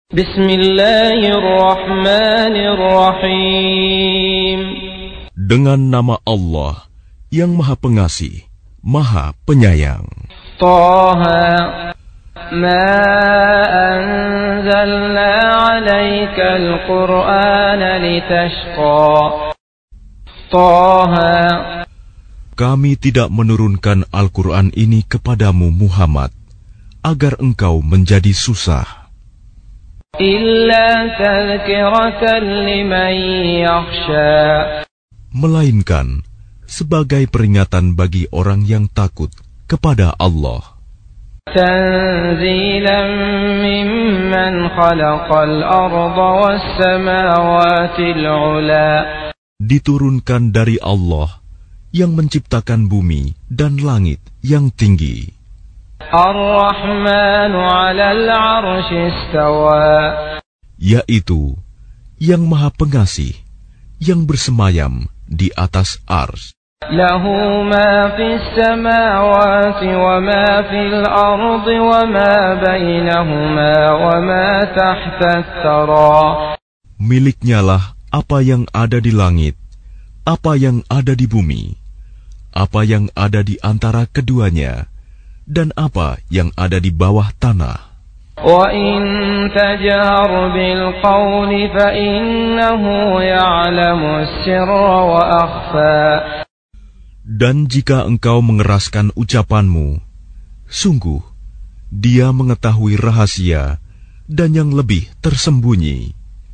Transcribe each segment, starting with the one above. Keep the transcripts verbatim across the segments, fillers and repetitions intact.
Bismillahirrahmanirrahim. Dengan nama Allah yang Maha Pengasih, Maha Penyayang. Taha ma anzalna 'alaikal Qur'ana litashqa. Taha, kami tidak menurunkan Al-Quran ini kepadamu Muhammad agar engkau menjadi susah. Illa tadhkiratan liman yakhsha, melainkan sebagai peringatan bagi orang yang takut kepada Allah. Tanzilan mimman khalaqal arda was samawatil 'ula, diturunkan dari Allah yang menciptakan bumi dan langit yang tinggi. Ar-Rahmanu 'alal 'arsy istawa, yaitu yang Maha Pengasih yang bersemayam di atas ars. Lahu ma fis samawati wa ma fil ardi wa ma bainahuma wa ma tahta ath-thara, miliknya lah apa yang ada di langit, apa yang ada di bumi, apa yang ada di antara keduanya, dan apa yang ada di bawah tanah. Wa in tajhar bil qawli fa innahu ya'lamu as-sirra wa akhfa, dan jika engkau mengeraskan ucapanmu, sungguh Dia mengetahui rahasia dan yang lebih tersembunyi.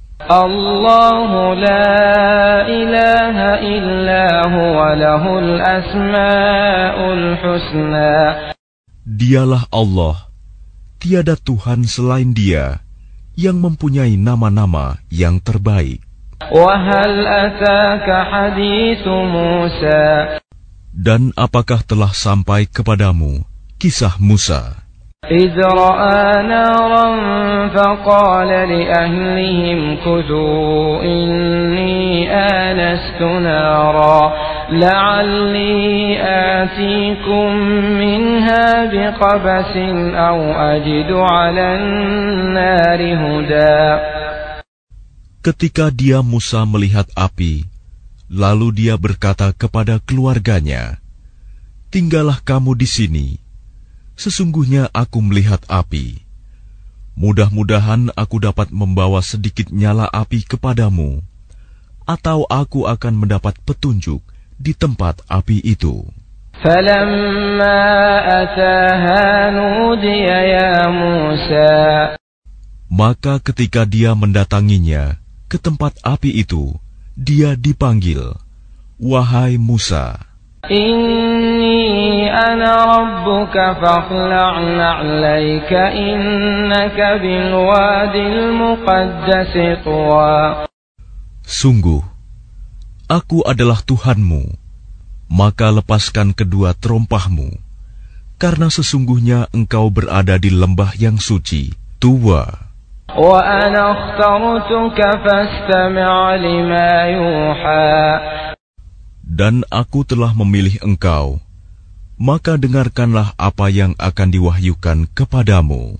Allahu la ilaha illa huwa lahul asma'ul husna. Dialah Allah, tiada Tuhan selain Dia yang mempunyai nama-nama yang terbaik. Wa hal ataka hadithu Musa, dan apakah telah sampai kepadamu kisah Musa? إذ رأى نارا فقال لأهلهم كثوا إني آنست نارا لعلي آتيكم منها بقبس أو أجد على النار هدى. Ketika dia Musa melihat api, lalu dia berkata kepada keluarganya, "Tinggallah kamu di sini. Sesungguhnya aku melihat api. Mudah-mudahan aku dapat membawa sedikit nyala api kepadamu, atau aku akan mendapat petunjuk di tempat api itu." Falamma ataha nudiya ya Musa, maka ketika dia mendatanginya ke tempat api itu, dia dipanggil, "Wahai Musa, Inni ana rabbuka fakhla'na 'alaika innaka bil wadil muqaddasi tuwa." Sungguh, aku adalah Tuhanmu, maka lepaskan kedua terompahmu, karena sesungguhnya engkau berada di lembah yang suci, Tuwa. Wa ana akhtartuka fastami' lima yuha, dan aku telah memilih engkau, maka dengarkanlah apa yang akan diwahyukan kepadamu.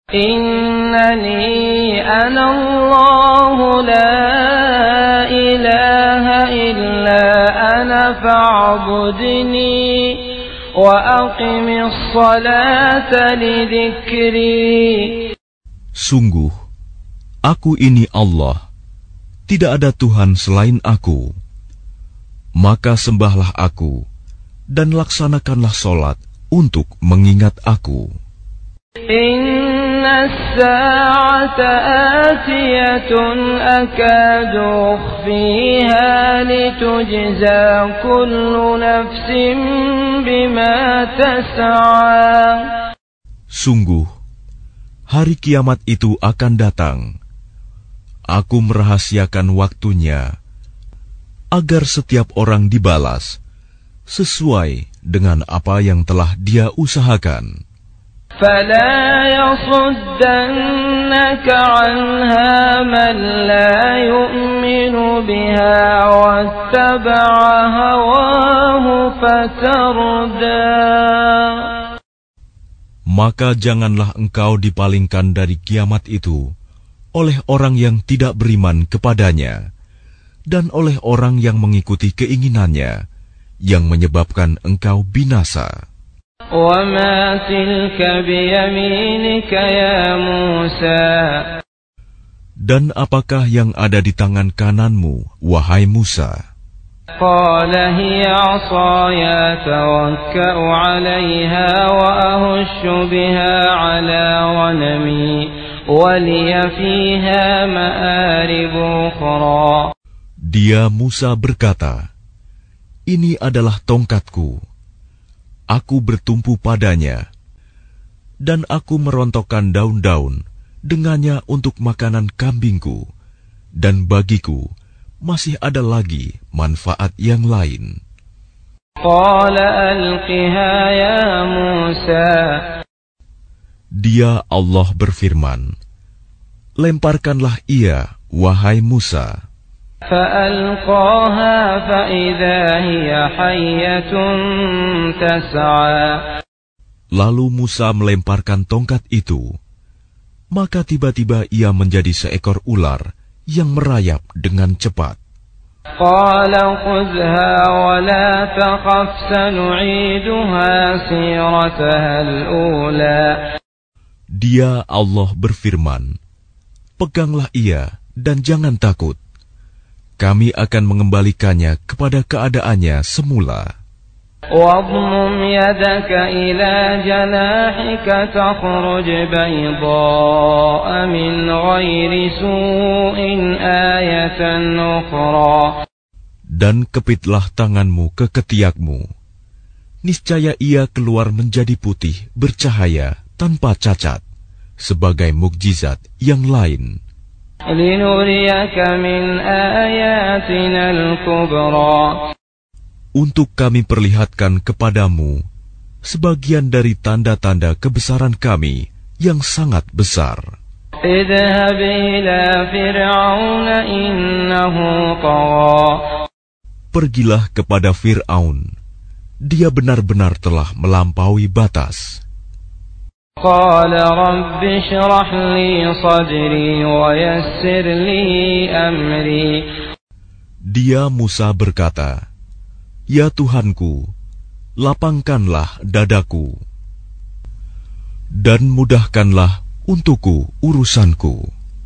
Innani ana Allahu la ilaha illa ana fa'budni wa aqimis salata li dzikri. Sungguh, aku ini Allah, tidak ada Tuhan selain aku. Maka sembahlah aku, dan laksanakanlah solat untuk mengingat aku. Inna as-sa'ata atiyatun akadu ukhfiha litujza kullu nafsin bima tas'a. Sungguh, hari kiamat itu akan datang. Aku merahasiakan waktunya, agar setiap orang dibalas sesuai dengan apa yang telah dia usahakan. فَلَا يَصُدَّنَّكَ عَنْهَا مَنْ لَا يُؤْمِنُ بِهَا وَاتَّبَعَ هَوَاهُ فَتَرْدَى. Maka janganlah engkau dipalingkan dari kiamat itu oleh orang yang tidak beriman kepadanya, dan oleh orang yang mengikuti keinginannya, yang menyebabkan engkau binasa. وَمَا تِلْكَ بِيَمِينِكَ يَا مُوسَى Dan apakah yang ada di tangan kananmu, wahai Musa? قَالَ هِيَ عَصَايَ أَتَوَكَّأُ عَلَيْهَا وَأَهُشُّ بِهَا عَلَى غَنَمِي وَلِيَ فِيهَا مَآرِبُ أُخْرَى. Dia Musa berkata, ini adalah tongkatku. Aku bertumpu padanya, dan aku merontokkan daun-daun dengannya untuk makanan kambingku, dan bagiku masih ada lagi manfaat yang lain. قَالَ أَلْقِهَا يَا مُوسَى Dia Allah berfirman, lemparkanlah ia, wahai Musa. فَأَلْقَاهَا فَإِذَا هِيَ حَيَّةٌ تَسْعَى. Lalu Musa melemparkan tongkat itu, maka tiba-tiba ia menjadi seekor ular yang merayap dengan cepat. قَالَ خُذْهَا وَلَا تَخَفْ سَنُعِيدُهَا سِيرَتَهَا الْأُولَى. Dia Allah berfirman, peganglah ia dan jangan takut. Kami akan mengembalikannya kepada keadaannya semula. وَاضْمُمْ يَدَكَ إِلَى جَنَاحِكَ تَخْرُجْ بَيْضَاءَ مِنْ غَيْرِ سُوءٍ آيَةً أُخْرَى. Dan kepitlah tanganmu ke ketiakmu. Niscaya ia keluar menjadi putih bercahaya tanpa cacat, sebagai mukjizat yang lain. لِنُرِيَكَ مِنْ آيَاتِنَا الْكُبْرَى. Untuk kami perlihatkan kepadamu sebagian dari tanda-tanda kebesaran kami yang sangat besar. اذهب إلى فرعون إنه طغى. Pergilah kepada Fir'aun, dia benar-benar telah melampaui batas. قال رب اشرح لي صدري ويسر لي أمري. Dia Musa berkata, ya Tuhanku, lapangkanlah dadaku dan mudahkanlah untukku urusanku.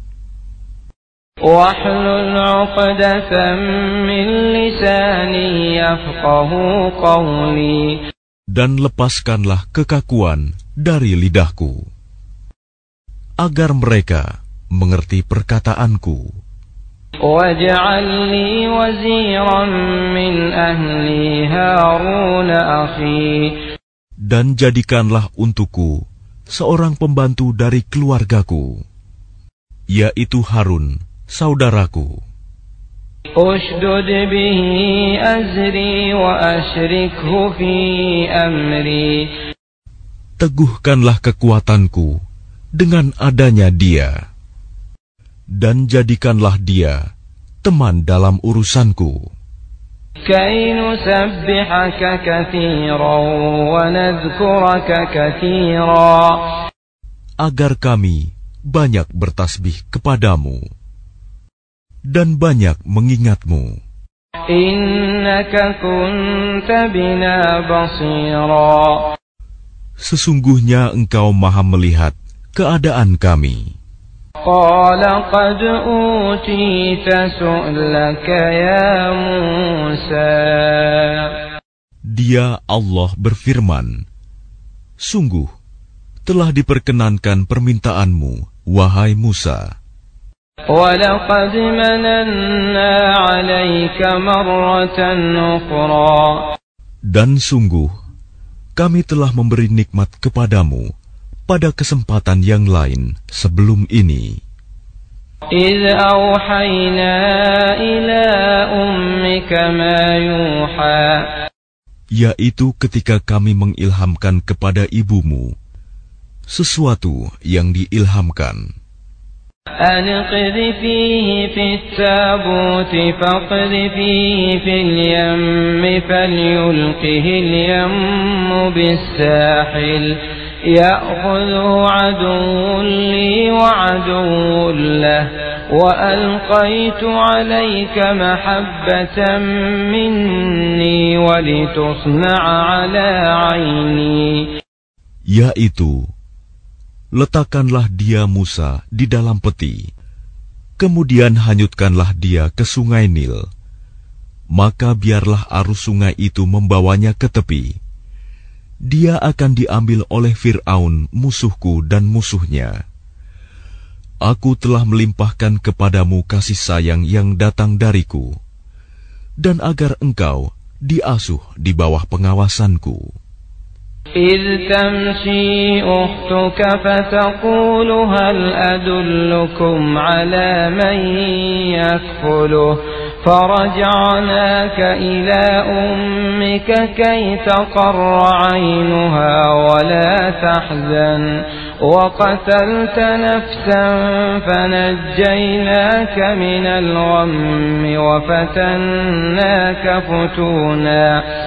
واحلل عقدة من لساني يفقه قولي. Dan lepaskanlah kekakuan dari lidahku, agar mereka mengerti perkataanku. واجعل لي وزيرا من أهلي هارون أخي. Dan jadikanlah untukku seorang pembantu dari keluargaku, yaitu Harun, saudaraku. أشدد به أزري وأشركه في أمري. Teguhkanlah kekuatanku dengan adanya dia, dan jadikanlah dia teman dalam urusanku. كي نسبحك كثيرا ونذكرك كثيرا. Agar kami banyak bertasbih kepadamu dan banyak mengingatmu. إنك كنت بنا بصيرا. Sesungguhnya engkau maha melihat keadaan kami. قال قد أوتيت سؤلك يا موسى. Dia Allah berfirman, sungguh telah diperkenankan permintaanmu, wahai Musa. وَلَقَدْ مَنَنَّا عَلَيْكَ مَرَّةً أُخْرَى. Dan sungguh, kami telah memberi nikmat kepadamu pada kesempatan yang lain sebelum ini. إِذْ أَوْحَيْنَا إِلَى أُمِّكَ مَا يُوحَى. Yaitu ketika kami mengilhamkan kepada ibumu sesuatu yang diilhamkan. أن اقذفيه في التابوت فاقذفيه في اليم فليلقه اليم بالساحل يأخذه عدو لي وعدو له وألقيت عليك محبة مني ولتصنع على عيني. Yaitu, letakkanlah dia Musa di dalam peti, kemudian hanyutkanlah dia ke sungai Nil. Maka biarlah arus sungai itu membawanya ke tepi. Dia akan diambil oleh Fir'aun musuhku dan musuhnya. Aku telah melimpahkan kepadamu kasih sayang yang datang dariku, dan agar engkau diasuh di bawah pengawasanku. إذ تمشي أختك فتقول هل أدلكم على من يكفله فرجعناك إلى أمك كي تقر عينها ولا تحزن وقتلت نفسا فنجيناك من الغم وفتناك فتونا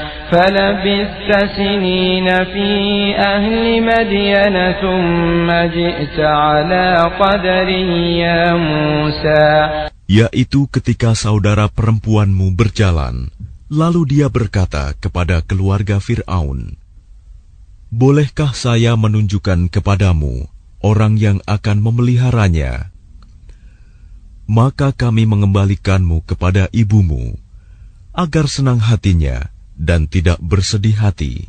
فلبثت سنين في أهل مدين ثم جئت على قدر يا موسى. Yaitu ketika saudara perempuanmu berjalan, lalu dia berkata kepada keluarga Fir'aun, bolehkah saya menunjukkan kepadamu orang yang akan memeliharanya? Maka kami mengembalikanmu kepada ibumu, agar senang hatinya dan tidak bersedih hati.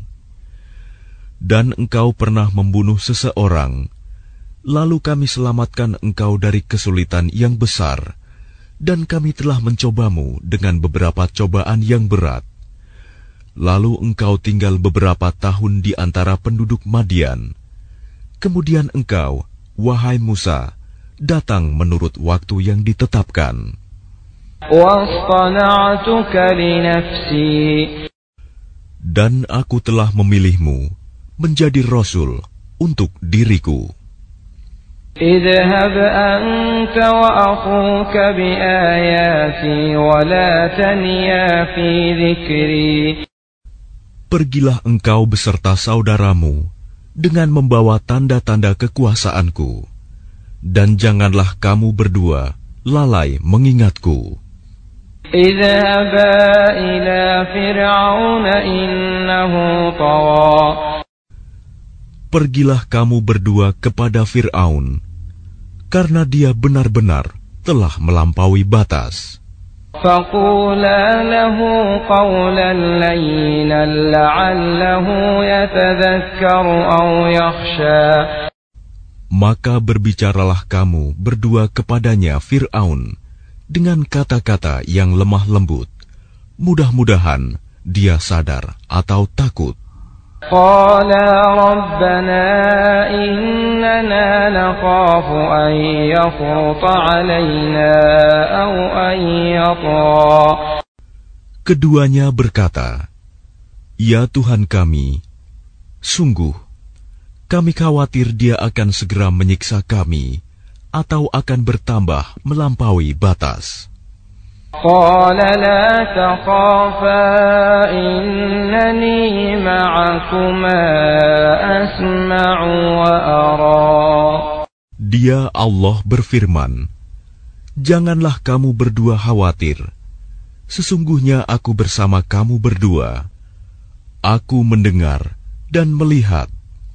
Dan engkau pernah membunuh seseorang, lalu kami selamatkan engkau dari kesulitan yang besar, dan kami telah mencobamu dengan beberapa cobaan yang berat. Lalu engkau tinggal beberapa tahun di antara penduduk Madian. Kemudian engkau, wahai Musa, datang menurut waktu yang ditetapkan. Dan aku telah memilihmu menjadi Rasul untuk diriku. اذهب أنت وأخوك بآياتي ولا تنيا في ذكري. Pergilah engkau beserta saudaramu dengan membawa tanda-tanda kekuasaanku, dan janganlah kamu berdua lalai mengingatku. اذهبا إلى فرعون إنه طغى. Pergilah kamu berdua kepada Fir'aun, karena dia benar-benar telah melampaui batas. فقولا له قولا لينا لعله يتذكر أو يخشى. Maka berbicaralah kamu berdua kepadanya Fir'aun dengan kata-kata yang lemah lembut. Mudah-mudahan dia sadar atau takut. قالا ربنا إننا نخاف أن يفرط علينا أو أن يطغى. Keduanya berkata, ya Tuhan kami, sungguh kami khawatir dia akan segera menyiksa kami atau akan bertambah melampaui batas. قال لا تخافا إنني معكما أسمع وأرى. Dia Allah berfirman, janganlah kamu berdua khawatir. Sesungguhnya aku bersama kamu berdua. Aku mendengar dan melihat.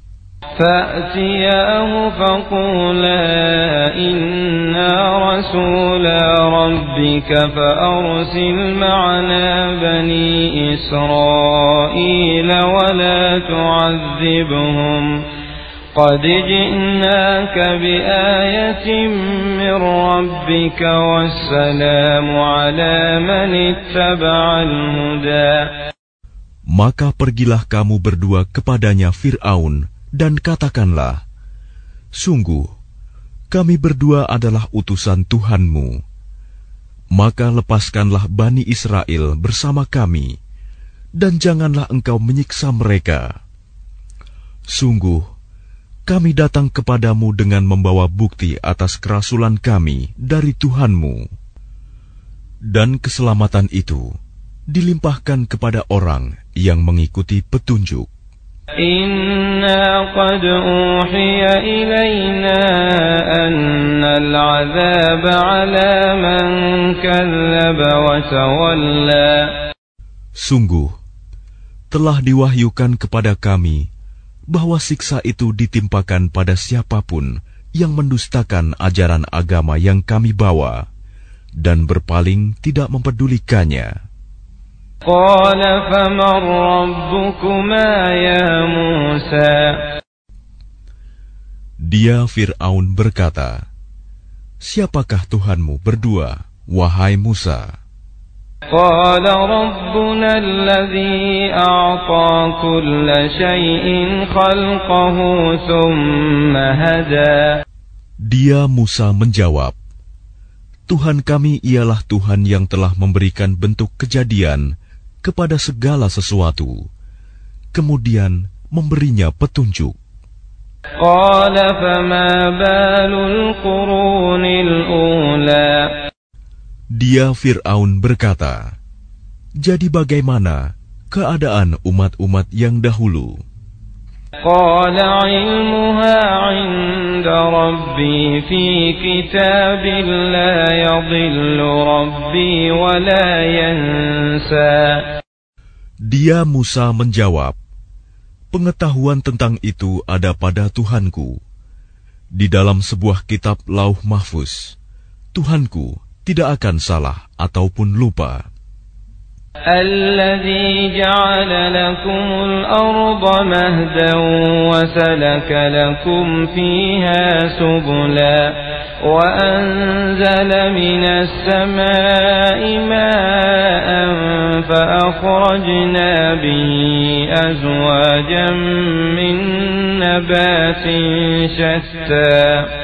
فأتياه فقولا إنا رسولا ربك فأرسل معنا بني إسرائيل ولا تعذبهم قد جئناك بآية من ربك والسلام على من اتبع الهدى. Maka pergilah kamu berdua kepadanya Fir'aun dan katakanlah, sungguh, kami berdua adalah utusan Tuhanmu. Maka lepaskanlah Bani Israel bersama kami, dan janganlah engkau menyiksa mereka. Sungguh, kami datang kepadamu dengan membawa bukti atas kerasulan kami dari Tuhanmu. Dan keselamatan itu dilimpahkan kepada orang yang mengikuti petunjuk. Inna qad uhiya ilayna annal 'adzaba 'ala man kadzdzaba wa tawalla. Sungguh, telah diwahyukan kepada kami bahwa siksa itu ditimpakan pada siapapun yang mendustakan ajaran agama yang kami bawa dan berpaling tidak mempedulikannya. Qala faman rabbukuma ya Musa. Dia Fir'aun berkata, siapakah Tuhanmu berdua, wahai Musa? Qala rabbuna alladhi a'ta kulla shay'in khalqahu thumma hada. Dia Musa menjawab, Tuhan kami ialah Tuhan yang telah memberikan bentuk kejadian kepada segala sesuatu, kemudian memberinya petunjuk. Qala fama balul qurunil ula. Dia Fir'aun berkata, jadi bagaimana keadaan umat-umat yang dahulu? Qala ilmuha 'inda rabbi fi kitabin la yadhillu rabbi wa la yansa. Dia Musa menjawab, pengetahuan tentang itu ada pada Tuhanku. Di dalam sebuah kitab Lauh Mahfuz, Tuhanku tidak akan salah ataupun lupa. Alladzi ja'ala lakumul arda mahdan wa salaka lakum fiha subula wa anzala minas samaa'i ma'an fa akhrajna bihi azwajan min nabatin shatta.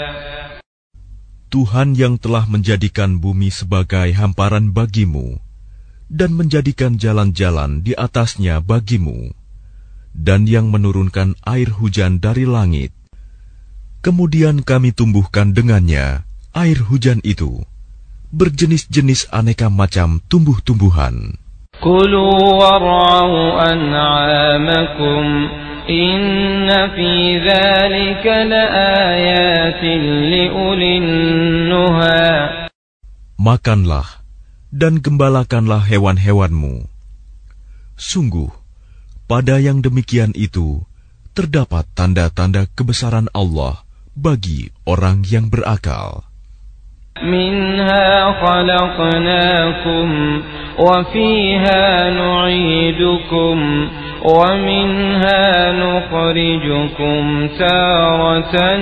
Tuhan yang telah menjadikan bumi sebagai hamparan bagimu dan menjadikan jalan-jalan di atasnya bagimu, dan yang menurunkan air hujan dari langit. Kemudian kami tumbuhkan dengannya air hujan itu berjenis-jenis aneka macam tumbuh-tumbuhan. Kulu war'au an'amakum inna fi dzalika laayatin liulin nuha. Makanlah dan gembalakanlah hewan-hewanmu. Sungguh, pada yang demikian itu terdapat tanda-tanda kebesaran Allah bagi orang yang berakal. Minha khalaqnakum wa fiha nu'idukum wa minha nukhrijukum taratan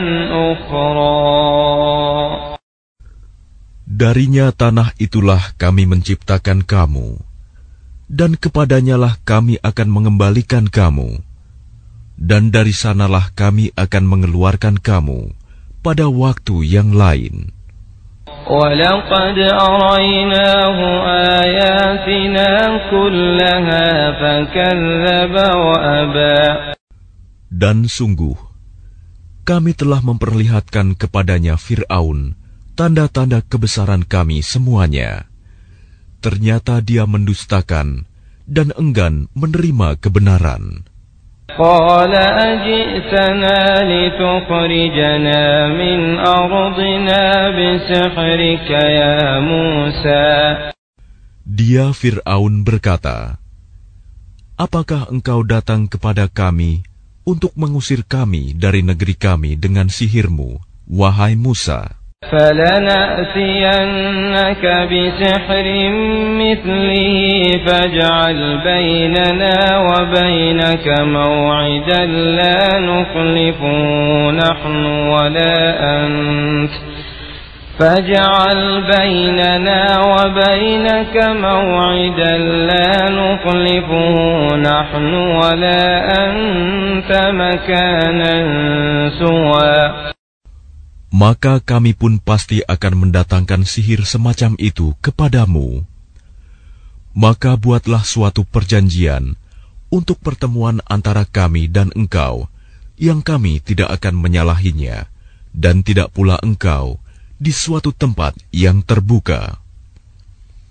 ukhra. Darinya tanah itulah kami menciptakan kamu, dan kepadanyalah kami akan mengembalikan kamu, dan dari sanalah kami akan mengeluarkan kamu pada waktu yang lain. وَلَقَدْ أَرَيْنَاهُ آيَاتِنَا كُلَّهَا فَكَذَّبَ وَأَبَى. Dan sungguh, kami telah memperlihatkan kepadanya Fir'aun tanda-tanda kebesaran kami semuanya. Ternyata dia mendustakan dan enggan menerima kebenaran. قال أجئتنا لتخرجنا من أرضنا بسحرك يا موسى. Dia Fir'aun berkata, apakah engkau datang kepada kami untuk mengusir kami dari negeri kami dengan sihirmu, wahai Musa? فَلَنَأْتِيَنَّكَ بِسِحْرٍ مِثْلِهِ فَاجْعَلْ بَيْنَنَا وَبَيْنَكَ مَوْعِدًا لَا نُخْلِفُهُ نَحْنُ وَلَا أَنْتَ فَاجْعَلْ بَيْنَنَا وَبَيْنَكَ مَوْعِدًا لَا نُخْلِفُهُ نَحْنُ وَلَا أَنْتَ مَكَانًا سُوًى. Maka kami pun pasti akan mendatangkan sihir semacam itu kepadamu. Maka buatlah suatu perjanjian untuk pertemuan antara kami dan engkau, yang kami tidak akan menyalahinya, dan tidak pula engkau di suatu tempat yang terbuka.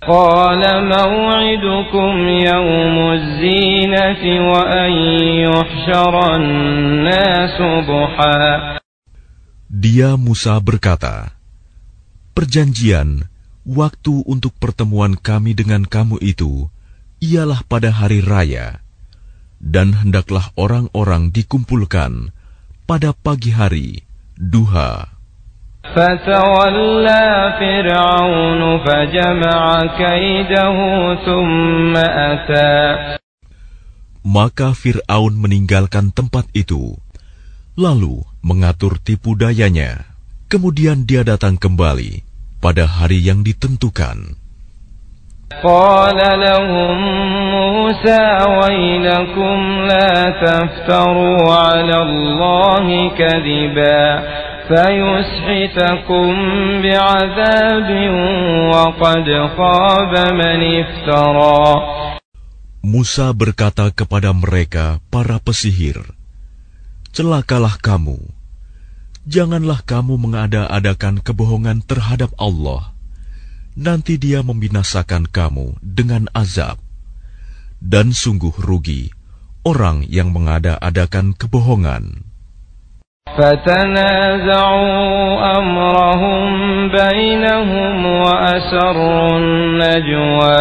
قال موعدكم يوم الزينة وأن يحشر الناس ضحى. Dia Musa berkata, perjanjian, waktu untuk pertemuan kami dengan kamu itu ialah pada hari raya, dan hendaklah orang-orang dikumpulkan pada pagi hari, duha. فَتَوَلَّى فِرْعَوْنُ فَجَمَعَ كَيْدَهُ ثُمَّ أَتَى. Maka Fir'aun meninggalkan tempat itu, lalu mengatur tipu dayanya. Kemudian dia datang kembali pada hari yang ditentukan. قَالَ لَهُم مُوسَى وَيْلَكُمْ لَا تَفْتَرُوا عَلَى اللَّهِ كَذِبًا فَيُسْحِتَكُم بِعَذَابٍ وَقَدْ خَابَ مَنِ افْتَرَى. Musa berkata kepada mereka, para pesihir, celakalah kamu. Janganlah kamu mengada-adakan kebohongan terhadap Allah. Nanti dia membinasakan kamu dengan azab. Dan sungguh rugi orang yang mengada-adakan kebohongan. فَتَنَازَعُوا أَمْرَهُمْ بَيْنَهُمْ وَأَسَرُّوا النَّجْوَى.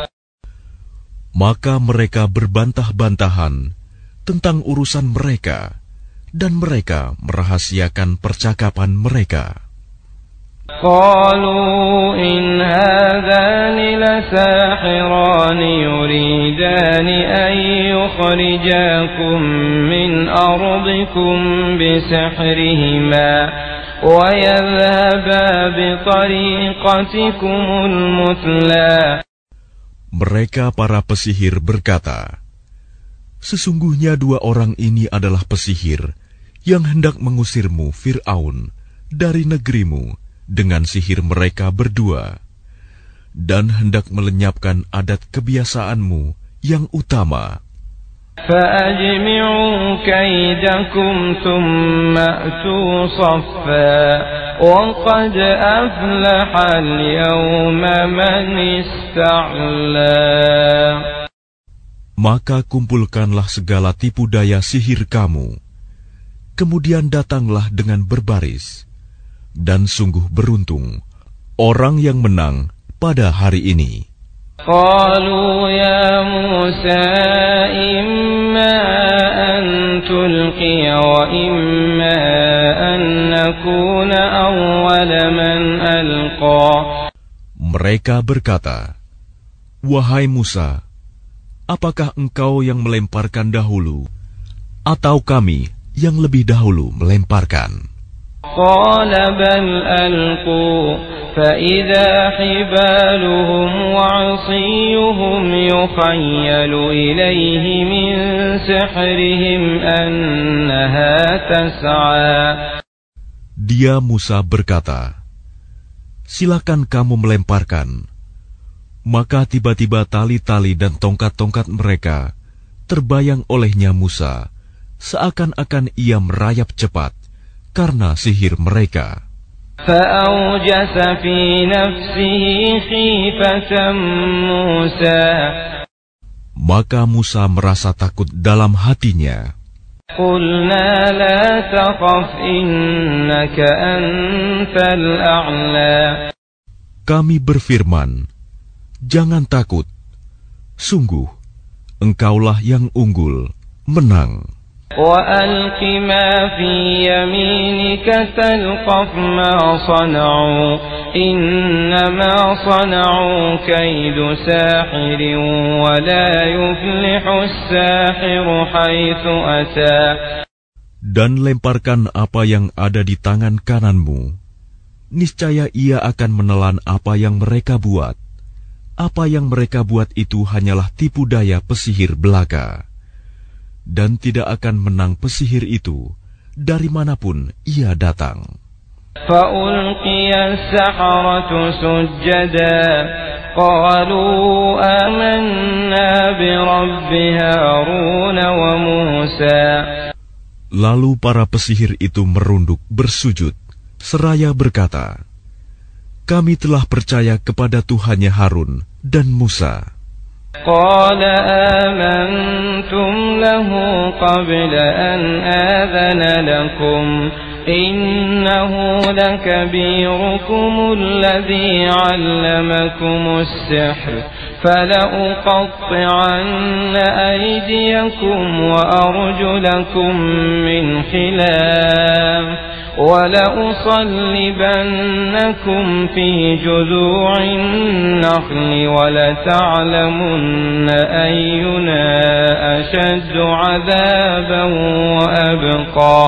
Maka mereka berbantah-bantahan tentang urusan mereka, dan mereka merahasiakan percakapan mereka. قالوا إن هذان لساحران يريدان أن يخرجاكم من أرضكم بسحرهما ويذهبا بطريقتكم المثلى. Mereka para pesihir berkata, sesungguhnya dua orang ini adalah pesihir yang hendak mengusirmu, Fir'aun, dari negerimu dengan sihir mereka berdua, dan hendak melenyapkan adat kebiasaanmu yang utama. فَأَجْمِعُوا كَيْدَكُمْ ثُمَّ أْتُوا صَفًّا وَقَدْ أَفْلَحَ الْيَوْمَ مَنِ اسْتَعْلَى. Maka kumpulkanlah segala tipu daya sihir kamu, kemudian datanglah dengan berbaris. Dan sungguh beruntung orang yang menang pada hari ini. قالوا يا موسى إما أن تلقي وإما أن نكون أول من ألقى. Mereka berkata, wahai Musa, apakah engkau yang melemparkan dahulu, atau kami yang lebih dahulu melemparkan? قال بل ألقوا فإذا حبالهم وعصيهم يخيل إليه من سحرهم أنها تسعى. Dia Musa berkata, silakan kamu melemparkan. Maka tiba-tiba tali-tali dan tongkat-tongkat mereka terbayang olehnya Musa, seakan-akan ia merayap cepat karena sihir mereka. فَأَوْجَسَ فِي نَفْسِهِ خِيفَةً مُوسَى. Maka Musa merasa takut dalam hatinya. قُلْنَا لَا تَخَفْ إِنَّكَ أَنْتَ الْأَعْلَى. Kami berfirman, jangan takut. Sungguh, engkaulah yang unggul, menang. وَأَلْقِ مَا فِي يَمِينِكَ تَلْقَفْ مَا صَنَعُوا إِنَّمَا صَنَعُوا كَيْدُ سَاحِرٍ وَلَا يُفْلِحُ السَّاحِرُ حَيْثُ أَتَى. Dan lemparkan apa yang ada di tangan kananmu. Niscaya ia akan menelan apa yang mereka buat. Apa yang mereka buat itu hanyalah tipu daya pesihir belaka. Dan tidak akan menang pesihir itu dari manapun ia datang. فَأُلْقِيَ السَّحَرَةُ سُجَّدًا قَالُوا آمَنَّا بِرَبِّ هَارُونَ وَمُوسَى. Lalu para pesihir itu merunduk bersujud seraya berkata, kami telah percaya kepada Tuhannya Harun dan Musa. قال آمنتم له قبل أن آذن لكم إنه لكبيركم الذي علمكم السحر فلأقطعن أيديكم وأرجلكم من خلاف ولأصلبنكم في جذوع النخل ولتعلمن أينا أشد عذابا وأبقى.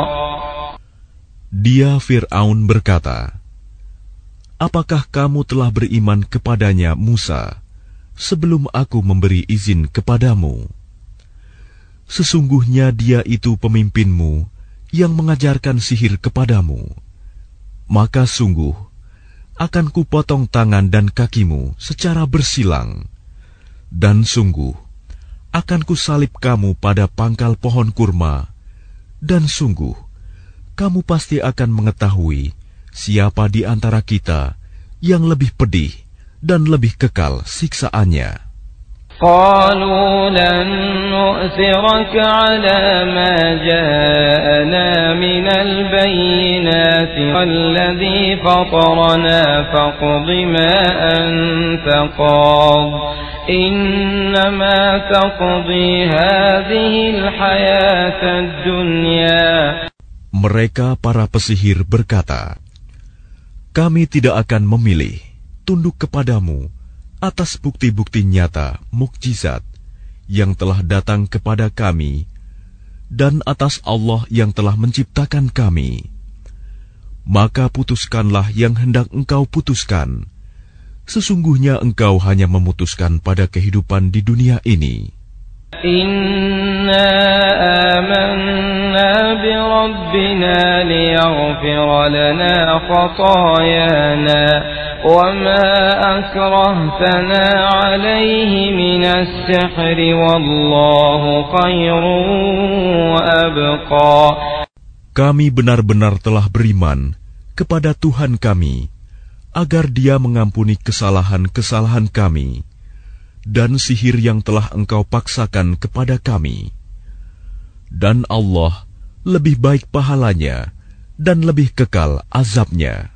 Dia Fir'aun berkata, apakah kamu telah beriman kepadanya Musa sebelum aku memberi izin kepadamu? Sesungguhnya dia itu pemimpinmu yang mengajarkan sihir kepadamu. Maka sungguh akan kupotong tangan dan kakimu secara bersilang, dan sungguh akan kusalib kamu pada pangkal pohon kurma, dan sungguh kamu pasti akan mengetahui siapa di antara kita yang lebih pedih dan lebih kekal siksaannya. قالوا لن نؤثرك على ما جاءنا من البينات والذي فطرنا فاقض ما أنت قاض إنما تقضي هذه الحياة الدنيا. Mereka para pesihir berkata, kami tidak akan memilih tunduk kepadamu atas bukti-bukti nyata, mukjizat yang telah datang kepada kami dan atas Allah yang telah menciptakan kami. Maka putuskanlah yang hendak engkau putuskan. Sesungguhnya engkau hanya memutuskan pada kehidupan di dunia ini. Inna amanna bi rabbina liyaghfir lana khatayana وَمَا أَكْرَهْتَنَا عَلَيْهِ مِنَ السِّحْرِ وَاللَّهُ خَيْرٌ وَأَبْقَى. Kami benar-benar telah beriman kepada Tuhan kami, agar Dia mengampuni kesalahan-kesalahan kami, dan sihir yang telah Engkau paksakan kepada kami. Dan Allah lebih baik pahalanya, dan lebih kekal azabnya.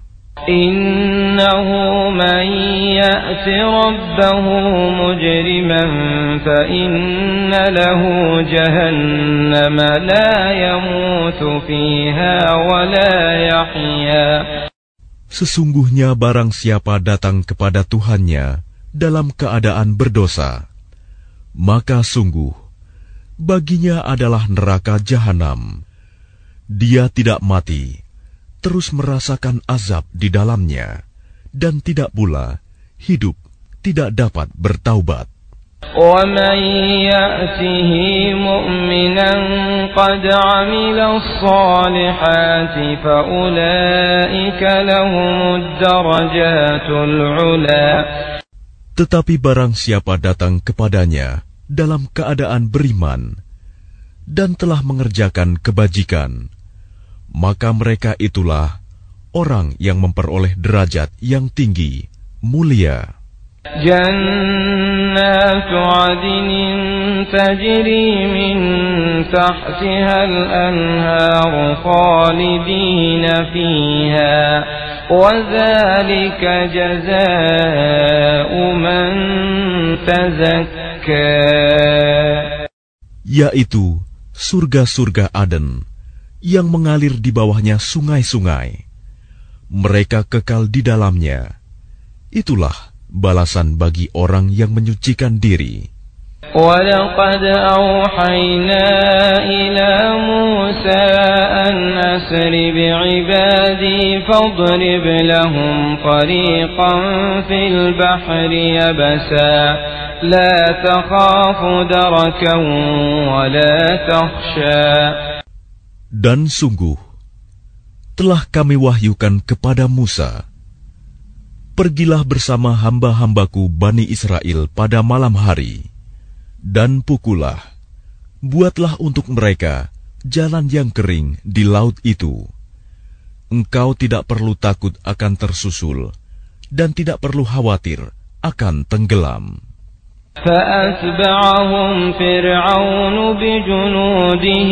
Innahu man ya'ti rabbahu mujriman fa inna lahu jahannama la yamutu fiha wa la yahya. Sesungguhnya barang siapa datang kepada Tuhannya dalam keadaan berdosa, maka sungguh baginya adalah neraka jahanam. Dia tidak mati, terus merasakan azab di dalamnya, dan tidak pula hidup tidak dapat bertaubat. وَمَنْ يَأْتِهِ مُؤْمِنًا قَدْ عَمِلَ الصَّالِحَاتِ فَأُولَئِكَ لَهُمُ الدَّرَجَاتُ الْعُلَى. Tetapi barang siapa datang kepadanya dalam keadaan beriman dan telah mengerjakan kebajikan, maka mereka itulah orang yang memperoleh derajat yang tinggi, mulia. Jannatu 'adnin tajri min tahtiha al-anhar khalidina fiha wa dzalika jazaa'u man tazakka. Yaitu surga-surga Aden yang mengalir di bawahnya sungai-sungai. Mereka kekal di dalamnya. Itulah balasan bagi orang yang menyucikan diri. وَلَقَدْ أَوْحَيْنَا إِلَى مُوسَىٰ أَنْ أَسْرِ بِعِبَادِي فَاضْرِبْ لَهُمْ طَرِيقًا فِي الْبَحْرِ يَبَسًا لَا تَخَافُ دَرَكًا وَلَا تَخْشَىٰ. Dan sungguh, telah kami wahyukan kepada Musa, pergilah bersama hamba-hambaku Bani Israel pada malam hari, dan pukullah, buatlah untuk mereka jalan yang kering di laut itu. Engkau tidak perlu takut akan tersusul, dan tidak perlu khawatir akan tenggelam. فأتبعهم فرعون بجنوده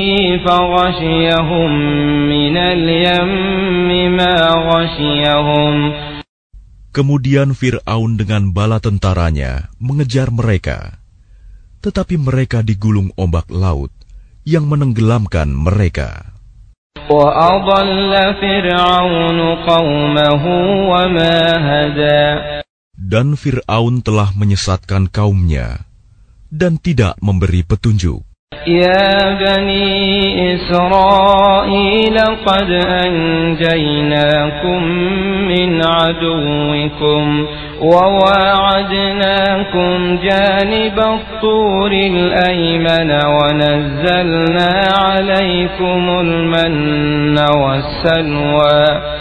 فغشيهم من اليم ما غشيهم. Kemudian Fir'aun dengan bala tentaranya mengejar mereka, tetapi mereka digulung ombak laut yang menenggelamkan mereka. وَأَضَلَّ فِرْعَوْنُ قَوْمَهُ وَمَا هَدَى. Dan Fir'aun telah menyesatkan kaumnya dan tidak memberi petunjuk. Ya Bani Israel, qad anjaynakum min aduwikum wa wa'adnakum janibal turil aymana wa nazzalna alaykumul manna wassalwa.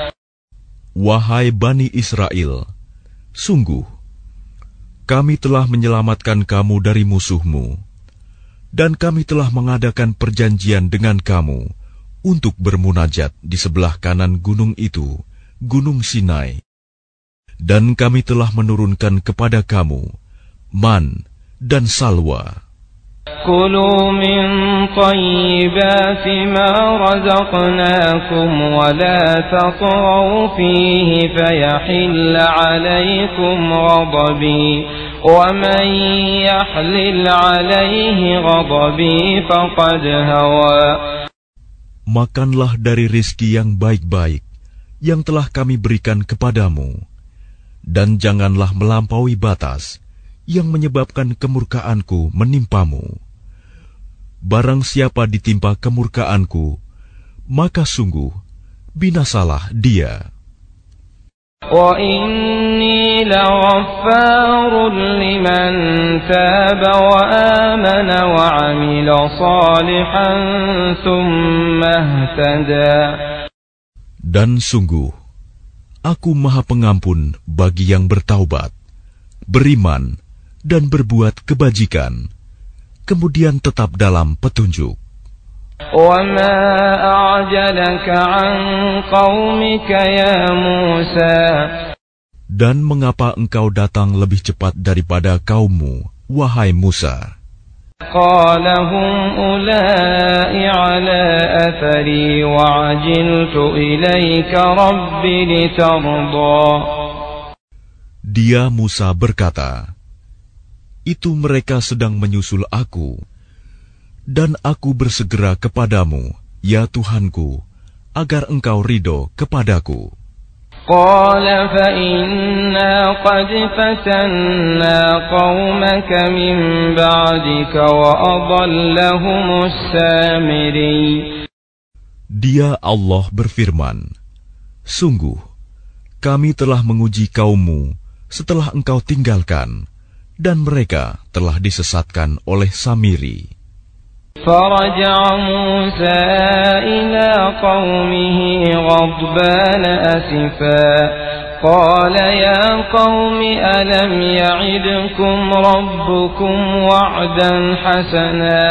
Wahai Bani Israel, sungguh, kami telah menyelamatkan kamu dari musuhmu, dan kami telah mengadakan perjanjian dengan kamu untuk bermunajat di sebelah kanan gunung itu, Gunung Sinai. Dan kami telah menurunkan kepada kamu man dan salwa. Kulu min tayyibati ma razaqnakum wa la tatghaw fihi fayahilla alaykum ghadabi wa man yahlil alayhi ghadabi faqad hawa. Makanlah dari rizki yang baik-baik yang telah kami berikan kepadamu, dan janganlah melampaui batas yang menyebabkan kemurkaanku menimpamu. Barang siapa ditimpa kemurkaanku, maka sungguh binasalah dia. Wa inni laghaffarun liman taba wa amana wa amila salihan thumma ihtada. Dan sungguh, aku Maha Pengampun bagi yang bertaubat, beriman, dan berbuat kebajikan, kemudian tetap dalam petunjuk. وَمَا أَعْجَلَكَ عَنْ قَوْمِكَ يَا مُوسَى. Dan mengapa engkau datang lebih cepat daripada kaummu, wahai Musa? قَالَ هُمْ أُولَاءِ عَلَى أَثَرِي وَعَجِلْتُ إِلَيْكَ رَبِّ لِتَرْضَى. Dia Musa berkata, itu mereka sedang menyusul aku, dan aku bersegera kepadamu, ya Tuhanku, agar engkau ridho kepadaku. قال فإنا قد فتنا قومك من بعدك وأضلهم السامري. Dia Allah berfirman, sungguh, kami telah menguji kaummu setelah engkau tinggalkan, dan mereka telah disesatkan oleh Samiri. فرجع موسى إلى قومه غضبان أسفا قال يا قوم ألم يعدكم ربكم وعدا حسنا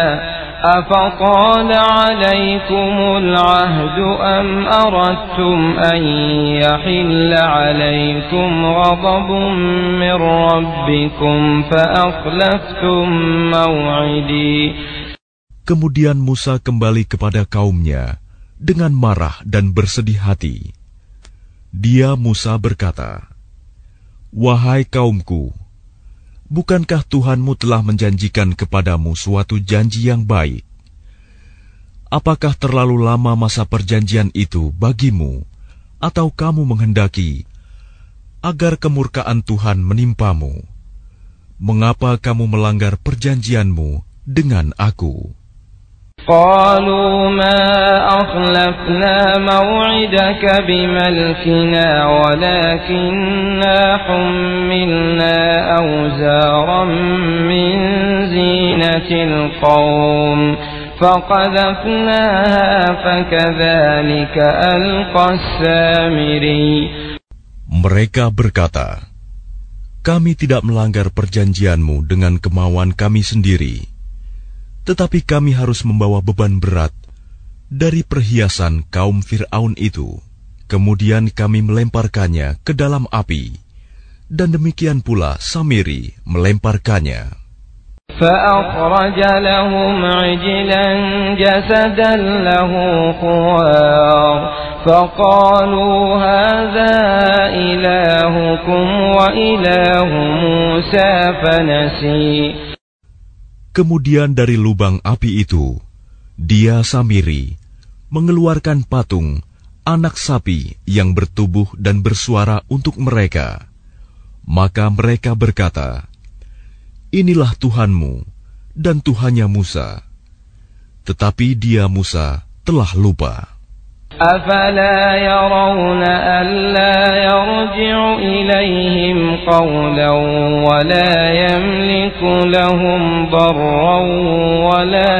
أفطال عليكم العهد أم أردتم أن يحل عليكم غضب من ربكم فأخلفتم موعدي. Kemudian Musa kembali kepada kaumnya dengan marah dan bersedih hati. Dia Musa berkata, wahai kaumku, bukankah Tuhanmu telah menjanjikan kepadamu suatu janji yang baik? Apakah terlalu lama masa perjanjian itu bagimu, atau kamu menghendaki agar kemurkaan Tuhan menimpamu? Mengapa kamu melanggar perjanjianmu dengan aku? قالوا ما أخلفنا موعدك بملكنا ولكننا حملنا أوزارا من زينة القوم فقذفناها فكذلك ألقى السامري. Mereka berkata, kami tidak melanggar perjanjianmu dengan kemauan kami sendiri, tetapi kami harus membawa beban berat dari perhiasan kaum Fir'aun itu. Kemudian kami melemparkannya ke dalam api. dan demikian pula Samiri melemparkannya. فأخرج لهم عجلا جسدا له خوار فقالوا هذا إلهكم وإله موسى فنسي. Kemudian dari lubang api itu, dia Samiri mengeluarkan patung anak sapi yang bertubuh dan bersuara untuk mereka. Maka mereka berkata, inilah Tuhanmu dan Tuhannya Musa. Tetapi dia Musa telah lupa. أَفَلَا يَرَوْنَ أَلَّا يَرْجِعُ إِلَيْهِمْ قَوْلًا وَلَا يَمْلِكُ لَهُمْ ضَرًّا وَلَا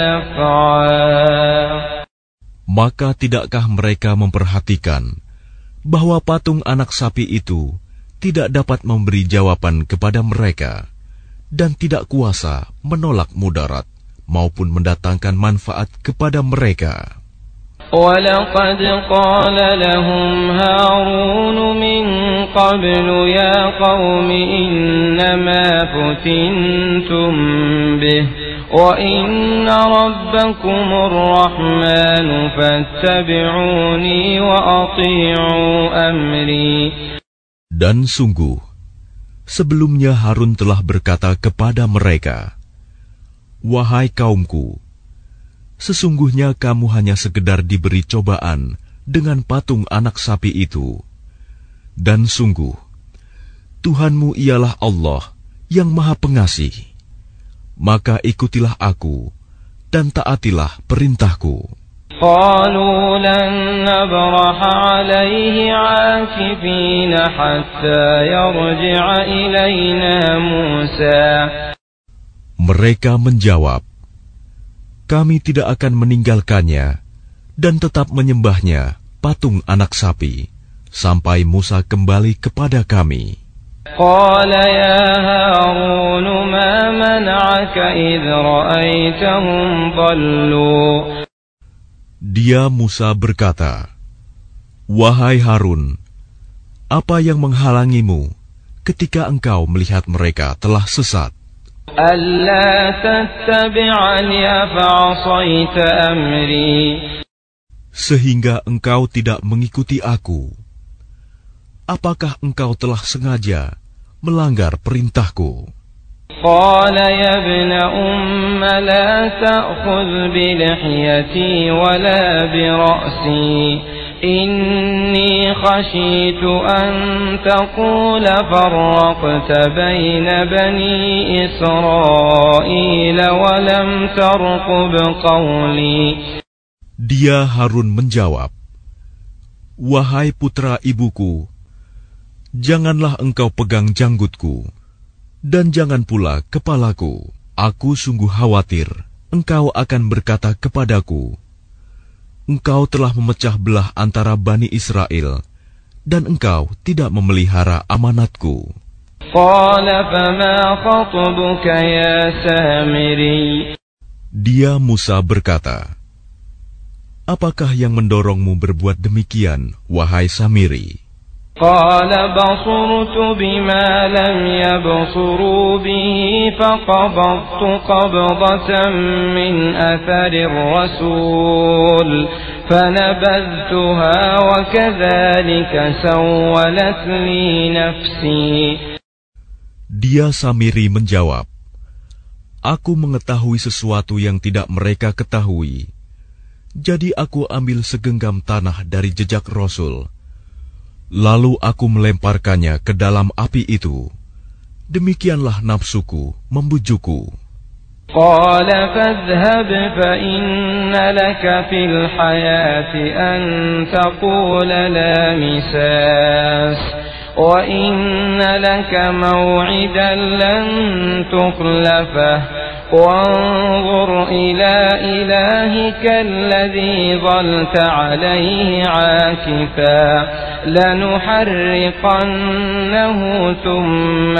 نَفْعًا. Maka tidakkah mereka memperhatikan bahwa patung anak sapi itu tidak dapat memberi jawaban kepada mereka dan tidak kuasa menolak mudarat maupun mendatangkan manfaat kepada mereka. وَلَقَدْ قَالَ لَهُمْ هَارُونُ مِنْ قَبْلُ يَا قَوْمِ إِنَّمَا فُتِنْتُمْ بِهِ وَإِنَّ رَبَّكُمُ الرَّحْمَنُ فَاتَّبِعُونِي وَأَطِيعُوا أَمْرِي. Dan sungguh, sebelumnya Harun telah berkata kepada mereka, wahai kaumku, sesungguhnya kamu hanya sekedar diberi cobaan dengan patung anak sapi itu. Dan sungguh, Tuhanmu ialah Allah yang Maha Pengasih. Maka ikutilah aku dan taatilah perintahku. قالوا لن نبرح عليه عاكفين حتى يرجع إلينا موسى. Mereka menjawab, kami tidak akan meninggalkannya dan tetap menyembahnya patung anak sapi sampai Musa kembali kepada kami. قال يا هارون ما منعك إذ رأيتهم ضلوا. Dia Musa berkata, wahai Harun, apa yang menghalangimu ketika engkau melihat mereka telah sesat? ألا تتبعني أفعصيت أمري. Sehingga engkau tidak mengikuti aku. Apakah engkau telah sengaja melanggar perintahku? قال يا ابن أم لا تأخذ بلحيتي ولا برأسي إني خشيت أن تقول فرقت بين بني إسرائيل ولم ترقب قولي. Dia Harun menjawab, wahai putra ibuku, janganlah engkau pegang janggutku dan jangan pula kepalaku. Aku sungguh khawatir engkau akan berkata kepadaku, engkau telah memecah belah antara Bani Israel dan engkau tidak memelihara amanatku. Dia Musa berkata, apakah yang mendorongmu berbuat demikian, wahai Samiri? قال بصرت بما لم يبصروا به فقبضت قبضة من أثر الرسول فنبذتها وكذلك سولت لي نفسي. Dia Samiri menjawab, aku mengetahui sesuatu yang tidak mereka ketahui. Jadi aku ambil segenggam tanah dari jejak Rasul. Lalu aku melemparkannya ke dalam api itu. Demikianlah nafsuku membujukku. قال فاذهب فإن لك في الحياة أن تقول لا مساس وإن لك موعدا لن تخلفه وانظر إلى إلهك الذي ظلت عليه عاكفا لنحرقنه ثم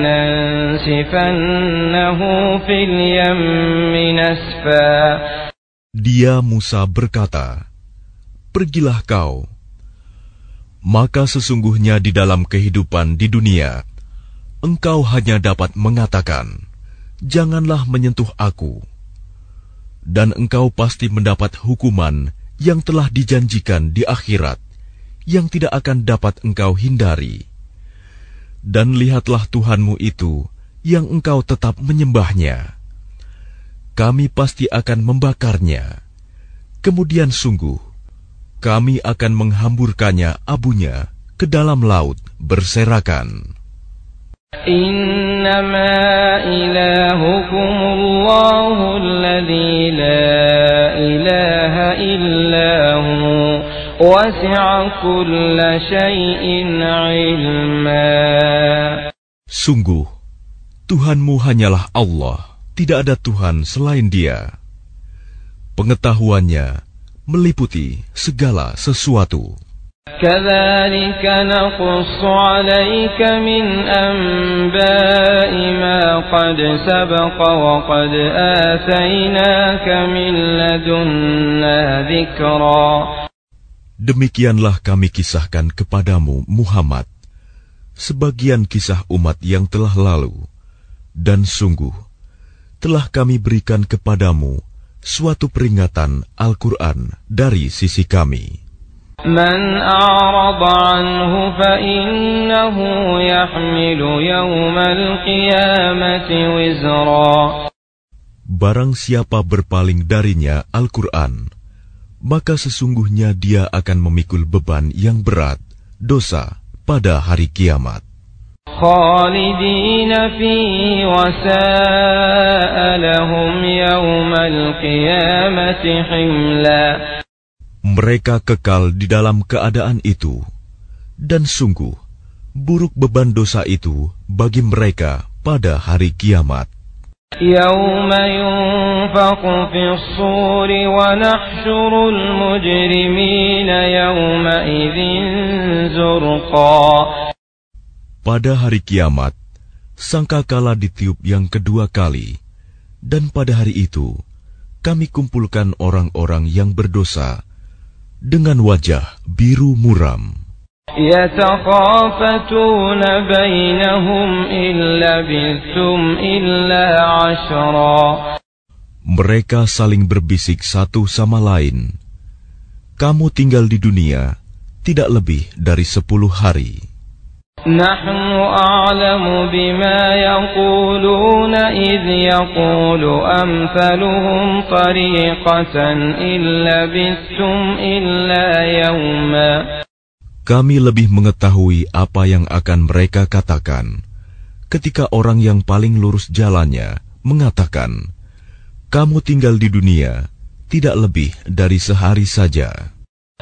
لننسفنه في اليم نسفا. Dia Musa berkata, pergilah kau, Maka sesungguhnya di dalam kehidupan di dunia, engkau hanya dapat mengatakan, janganlah menyentuh aku. Dan engkau pasti mendapat hukuman yang telah dijanjikan di akhirat, yang tidak akan dapat engkau hindari. Dan lihatlah Tuhanmu itu, yang engkau tetap menyembahnya. Kami pasti akan membakarnya. Kemudian sungguh, kami akan menghamburkannya abunya ke dalam laut berserakan. Innama ilahukumullahu alladzi la ilaha illahu wasi'a kulla syai'in ilma. Sungguh, Tuhanmu hanyalah Allah, tidak ada Tuhan selain Dia. Pengetahuannya meliputi segala sesuatu. كذلك نقص عليك من أنباء ما قد سبق وقد آتيناك من لدنا ذكرا. Demikianlah kami kisahkan kepadamu, Muhammad, sebagian kisah umat yang telah lalu, dan sungguh telah kami berikan kepadamu suatu peringatan Al-Quran dari sisi kami. Man a'rada anhu fa innahu yahmilu yawmal qiyamati wizra. Barang siapa berpaling darinya Al-Quran, maka sesungguhnya dia akan memikul beban yang berat, dosa pada hari kiamat. Khalidina fihi wa sa'a lahum yawmal qiyamati himla. Mereka kekal di dalam keadaan itu, dan sungguh buruk beban dosa itu bagi mereka pada hari kiamat. Yawma yunfaqu fis suri wa nahsyurul mujrimina yawma idzin zurqa. Pada hari kiamat, sangkakala ditiup yang kedua kali, dan pada hari itu kami kumpulkan orang-orang yang berdosa dengan wajah biru muram. Yatakhafatuna bainahum illa bisum illa ashra. Mereka saling berbisik satu sama lain, kamu tinggal di dunia tidak lebih dari sepuluh hari. Nahnu a'lamu bima yaquluna idh yaqulu amthaluhum tariqatan illa bisum illa yawma. Kami lebih mengetahui apa yang akan mereka katakan ketika orang yang paling lurus jalannya mengatakan, kamu tinggal di dunia tidak lebih dari sehari saja.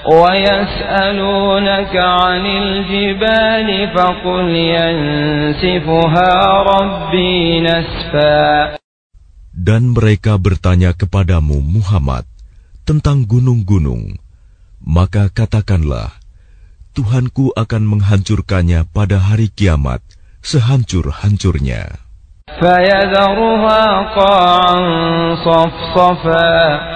وَيَسْأَلُونَكَ عَنِ الْجِبَالِ فَقُلْ يَنْسِفُهَا رَبِّي نَسْفًا. Dan mereka bertanya kepadamu, Muhammad, tentang gunung-gunung. Maka katakanlah, Tuhanku akan menghancurkannya pada hari kiamat sehancur-hancurnya. فَيَذَرُهَا قَاعًا صَفْصَفًا.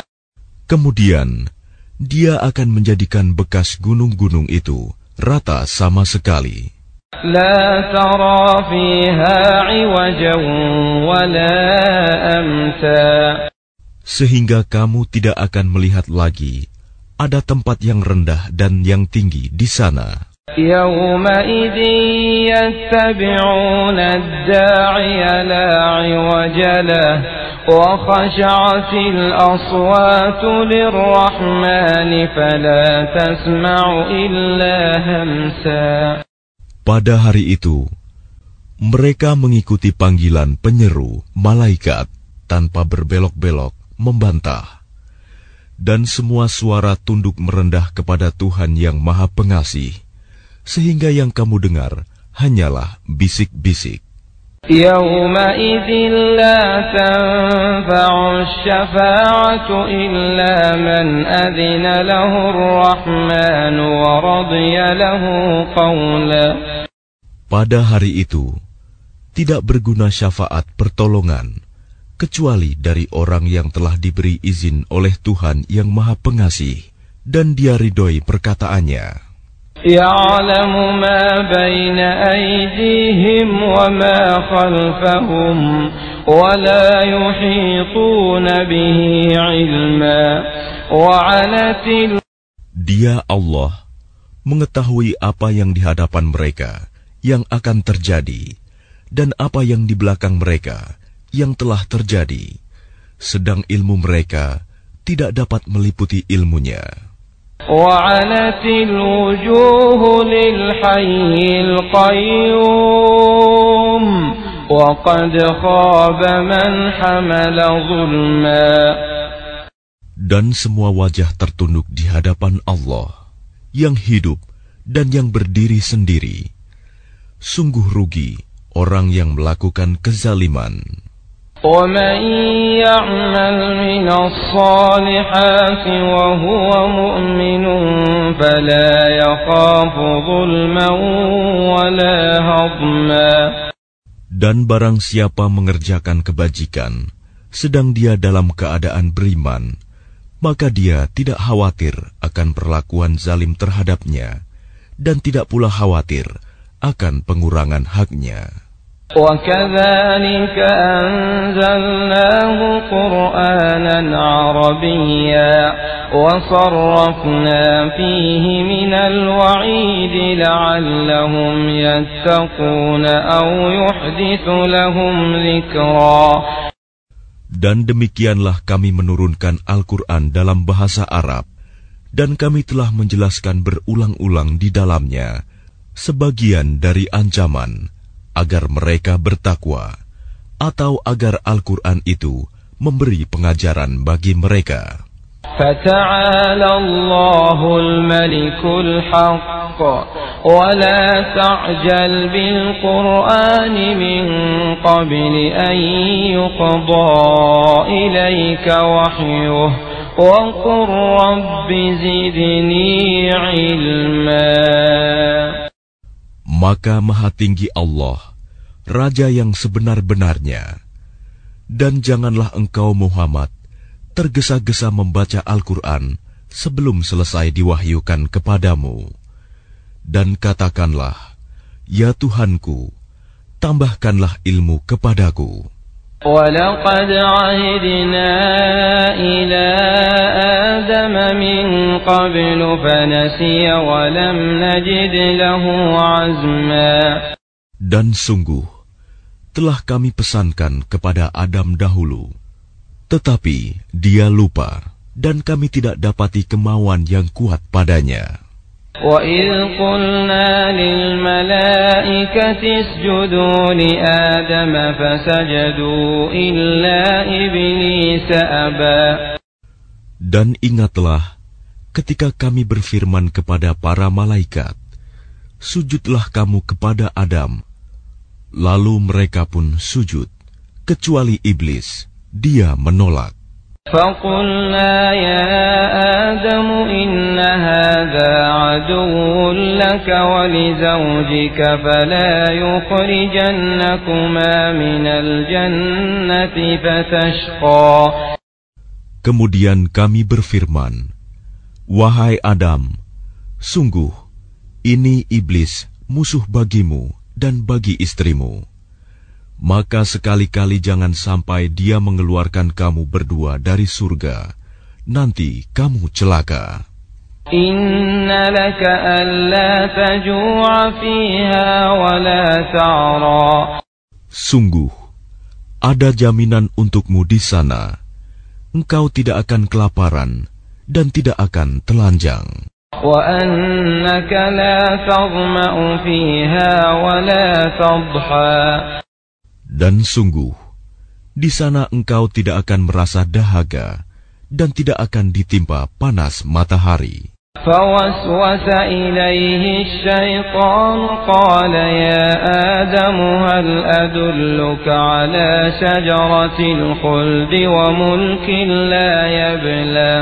Kemudian, dia akan menjadikan bekas gunung-gunung itu rata sama sekali. La tara fiha iwajan wala amta. Sehingga kamu tidak akan melihat lagi ada tempat yang rendah dan yang tinggi di sana. Yawma idzin yattabi'una ad-da'iya la iwaja lahu wa khashatil aswatu lirrahmani fala tasma'u illa hamsa. Pada hari itu, mereka mengikuti panggilan penyeru malaikat tanpa berbelok-belok membantah. Dan semua suara tunduk merendah kepada Tuhan yang Maha Pengasih, sehingga yang kamu dengar hanyalah bisik-bisik. Yawma'idhin la tanfa'u syafa'atu illa man adhina lahu ar-rahmanu wa radiya lahu qawla. Pada hari itu, tidak berguna syafaat pertolongan, kecuali dari orang yang telah diberi izin oleh Tuhan yang Maha Pengasih, dan dia ridhoi perkataannya. يعلم ما بين أيديهم وما خلفهم ولا يحيطون به علما وعنت. Dia Allah mengetahui apa yang di hadapan mereka yang akan terjadi dan apa yang di belakang mereka yang telah terjadi, sedang ilmu mereka tidak dapat meliputi ilmunya. وعنت الوجوه للحي القيوم وقد خاب من حمل ظلما. Dan semua wajah tertunduk di hadapan Allah yang hidup dan yang berdiri sendiri. Sungguh rugi orang yang melakukan kezaliman. وَمَنْ يَعْمَلْ مِنَ الصَّالِحَاتِ وَهُوَ مُؤْمِنٌ فَلَا يَخَافُ ظُلْمًا وَلَا هَضْمًا. Dan barang siapa mengerjakan kebajikan, sedang dia dalam keadaan beriman, maka dia tidak khawatir akan perlakuan zalim terhadapnya, dan tidak pula khawatir akan pengurangan haknya. وَكَذَلِكَ أَنزَلْنَاهُ قُرْآنًا عَرَبِيًّا وَصَرَّفْنَا فِيهِ مِنَ الْوَعِيدِ لَعَلَّهُمْ يَتَّقُونَ أَوْ يُحْدِثُ لَهُمْ ذِكْرًا. Dan demikianlah kami menurunkan Al-Quran dalam bahasa Arab, dan kami telah menjelaskan berulang-ulang di dalamnya sebagian dari ancaman, agar mereka bertakwa, atau agar Al-Quran itu memberi pengajaran bagi mereka. فَتَعَالَى اللَّهُ الْمَلِكُ الْحَقُّ وَلَا تَعْجَلْ بِالْقُرْآنِ مِنْ قَبْلِ أَنْ يُقْضَى إِلَيْكَ وَحْيُهُ وَقُلْ رَبِّ زِدْنِي عِلْمًا. Maka Maha Tinggi Allah, Raja yang sebenar-benarnya, dan janganlah engkau Muhammad tergesa-gesa membaca Al-Quran sebelum selesai diwahyukan kepadamu. Dan katakanlah, Ya Tuhanku, tambahkanlah ilmu kepadaku. وَلَقَدْ عَهِدْنَا إِلَى آدَمَ مِنْ قَبْلُ فَنَسِيَ وَلَمْ نَجِدْ لَهُ عَزْمًا. Dan sungguh, telah kami pesankan kepada Adam dahulu, tetapi dia lupa, dan kami tidak dapati kemauan yang kuat padanya. وَإِذْ قُلْنَا لِلْمَلَائِكَةِ اسْجُدُوا لِآدَمَ فَسَجَدُوا إِلَّا إِبْلِيسَ أَبَى. Dan ingatlah ketika kami berfirman kepada para malaikat, sujudlah kamu kepada Adam, lalu mereka pun sujud, kecuali iblis, dia menolak. فَقُلْنَا يَا آدَمُ إِنَّ هَذَا عَدُوٌّ لَكَ وَلِزَوْجِكَ فَلَا يُخْرِجَنَّكُمَا مِنَ الْجَنَّةِ فَتَشْقَى. Kemudian kami berfirman, Wahai Adam, sungguh, ini iblis musuh bagimu dan bagi istrimu. Maka sekali-kali jangan sampai dia mengeluarkan kamu berdua dari surga, nanti kamu celaka. Inna laka alla tajua fiha wa la ta'ra. Sungguh, ada jaminan untukmu di sana. Engkau tidak akan kelaparan dan tidak akan telanjang. Wa annaka la tadma'u fiha wa la tadha. Dan sungguh, di sana engkau tidak akan merasa dahaga dan tidak akan ditimpa panas matahari. فَوَسْوَسَ إِلَيْهِ الشَّيْطَانُ قَالَ يَا آدَمُ هَلْ أَدُلُّكَ عَلَى شَجَرَةِ الْخُلْدِ وَمُلْكٍ لَا يَبْلَى.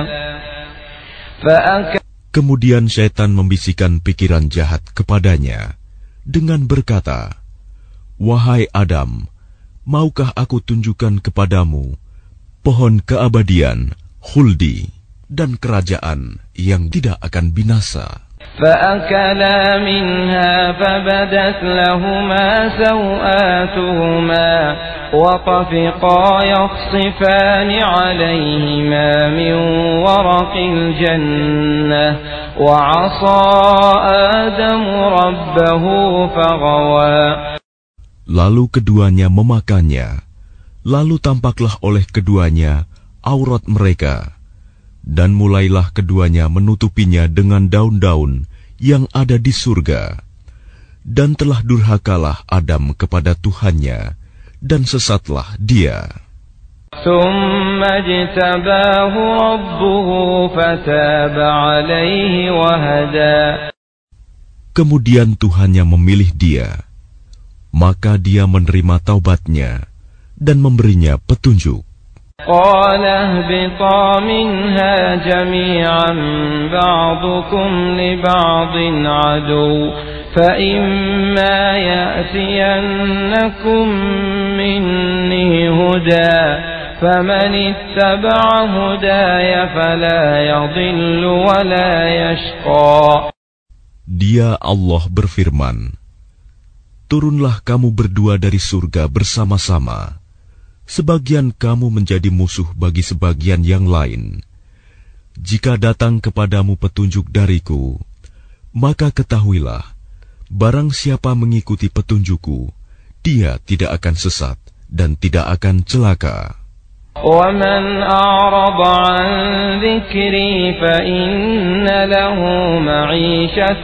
Kemudian syaitan membisikkan pikiran jahat kepadanya dengan berkata, Wahai Adam, maukah aku tunjukkan kepadamu pohon keabadian, khuldi, dan kerajaan yang tidak akan binasa? فأكلا منها فبدت لهما سوآتهما وطفقا يخصفان عليهما من ورق الجنة وعصى آدم ربه فغوى. Lalu keduanya memakannya, lalu tampaklah oleh keduanya aurat mereka, dan mulailah keduanya menutupinya dengan daun-daun yang ada di surga. Dan telah durhakalah Adam kepada Tuhannya, dan sesatlah dia. ثم اجتباه ربه فتاب عليه وهدى. Kemudian Tuhannya memilih dia, maka dia menerima taubatnya dan memberinya petunjuk. قال اهبطا منها جميعا بعضكم لبعض عدو فإما يأتينكم مني هدى فمن اتبع هداي فلا يضل ولا يشقى. Dia Allah berfirman, turunlah kamu berdua dari surga bersama-sama. Sebagian kamu menjadi musuh bagi sebagian yang lain. Jika datang kepadamu petunjuk dariku, maka ketahuilah, barang siapa mengikuti petunjukku, dia tidak akan sesat dan tidak akan celaka. وَمَنْ أَعْرَضَ عَنْ ذِكْرِي فَإِنَّ لَهُ مَعِيشَةً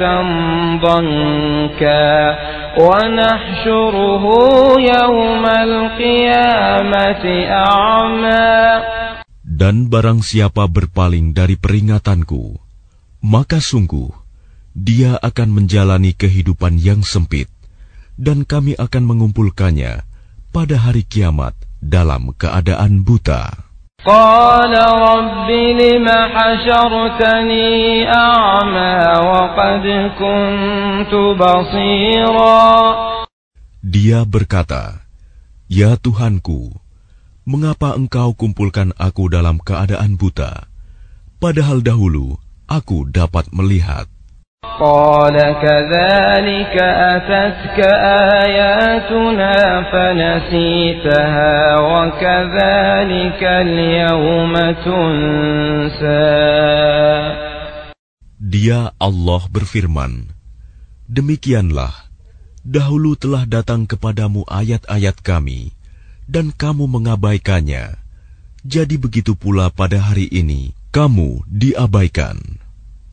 ضَنكًا وَنَحْشُرُهُ يَوْمَ الْقِيَامَةِ أَعْمَى. Dan barang siapa berpaling dari peringatanku, maka sungguh dia akan menjalani kehidupan yang sempit, dan kami akan mengumpulkannya pada hari kiamat dalam keadaan buta. Qala rabbi lima hashartani a'ma wa qad kuntu basira. Dia berkata, ya Tuhanku, mengapa engkau kumpulkan aku dalam keadaan buta, padahal dahulu aku dapat melihat. Qala kadzalika atatka ayatuna fanasitaha wa kadzalika al-yawma tunsa. Dia Allah berfirman, demikianlah, dahulu telah datang kepadamu ayat-ayat kami, dan kamu mengabaikannya. Jadi begitu pula pada hari ini, kamu diabaikan.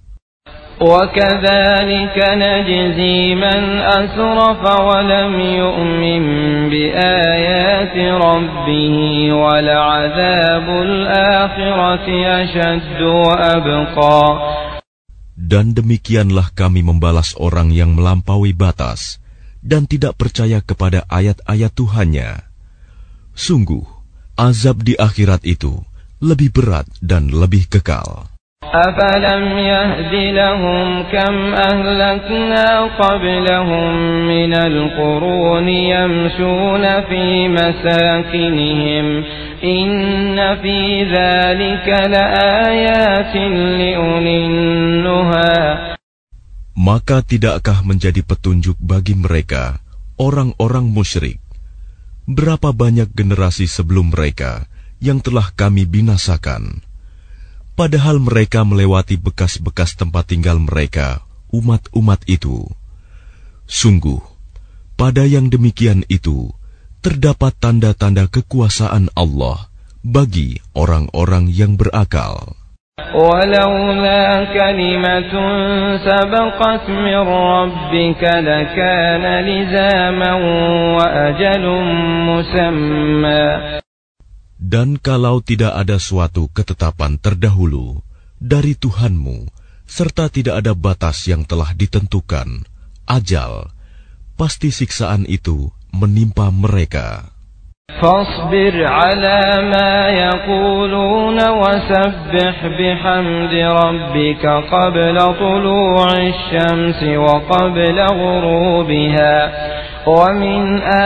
وَكَذَلِكَ نَجْزِي مَنْ أَسْرَفَ وَلَمْ يُؤْمِنْ بِآيَاتِ رَبِّهِ وَلَعَذَابُ الْآخِرَةِ أَشَدُّ وَأَبْقَى. Dan demikianlah kami membalas orang yang melampaui batas dan tidak percaya kepada ayat-ayat Tuhannya. Sungguh, azab di akhirat itu lebih berat dan lebih kekal. أَفَلَمْ يَهْدِ لَهُمْ كَمْ أَهْلَكْنَا قَبْلَهُمْ مِنَ الْقُرُونِ يَمْشُونَ فِي مَسَاكِنِهِمْ إِنَّ فِي ذَلِكَ لَآيَاتٍ لِأُولِي النُّهَى. Maka tidakkah menjadi petunjuk bagi mereka, orang-orang musyrik, berapa banyak generasi sebelum mereka yang telah kami binasakan, padahal mereka melewati bekas-bekas tempat tinggal mereka, umat-umat itu. Sungguh, pada yang demikian itu, terdapat tanda-tanda kekuasaan Allah bagi orang-orang yang berakal. وَلَوْلَا كَلِمَةٌ سَبَقَتْ مِنْ رَبِّكَ لَكَانَ لِزَامًا وَأَجَلٌ مُّسَمًّى. Dan kalau tidak ada suatu ketetapan terdahulu dari Tuhanmu, serta tidak ada batas yang telah ditentukan, ajal, pasti siksaan itu menimpa mereka. فاصبر على ما يقولون وسبح بحمد ربك قبل طلوع الشمس وقبل غروبها ومن